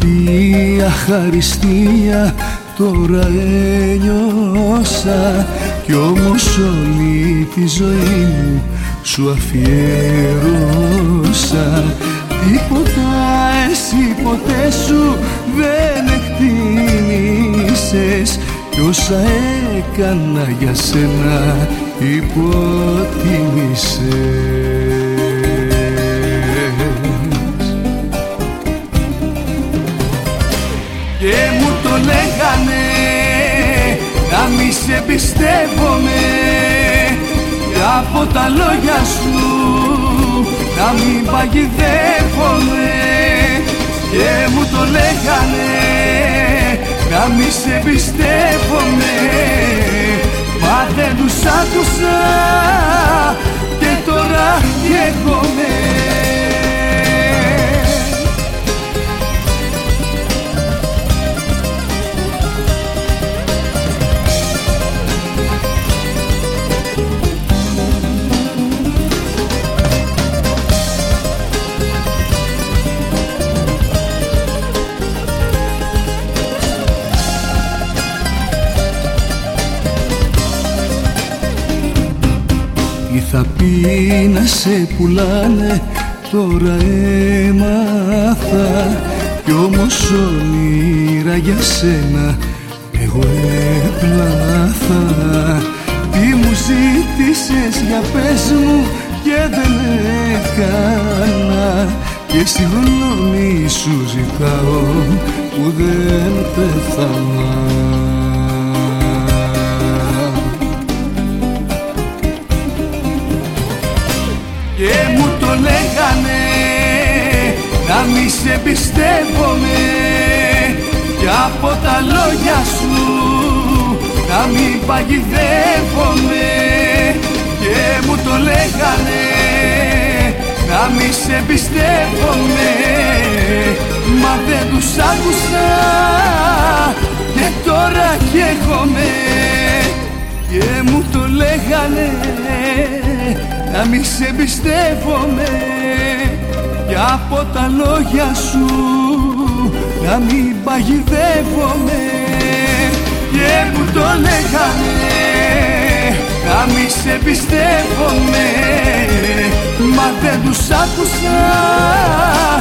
Τι αχαριστία τώρα ένιωσα, κι όμως όλη τη ζωή μου σου αφιέρωσα. Τίποτα εσύ ποτέ σου δεν εκτίμησες, κι όσα έκανα για σένα υποτίμησες. Και μου το λέγανε να μη σε πιστεύομαι, και από τα λόγια σου να μην παγιδεύομαι. Και μου το λέγανε να μη σε πιστεύομαι, μα δεν τους άκουσα και τώρα καίγομαι. Τι θα πει να σε πουλάνε, τώρα έμαθα, κι όμως όνειρα για σένα εγώ έπλαθα. Τι μου ζήτησες για πες μου και δεν έκανα, και συγγνώμη σου ζητάω που δεν πέθανα. Και μου το λέγανε να μη σε πιστεύομαι, και από τα λόγια σου να μην παγιδεύομαι. Και μου το λέγανε να μη σε πιστεύομαι, μα δεν τους άκουσα και τώρα καίγομαι. Και μου το λέγανε να μη σε πιστεύομαι, και από τα λόγια σου να μην παγιδεύομαι. Και μου το λέγανε να μη σε πιστεύομαι, μα δεν τους άκουσα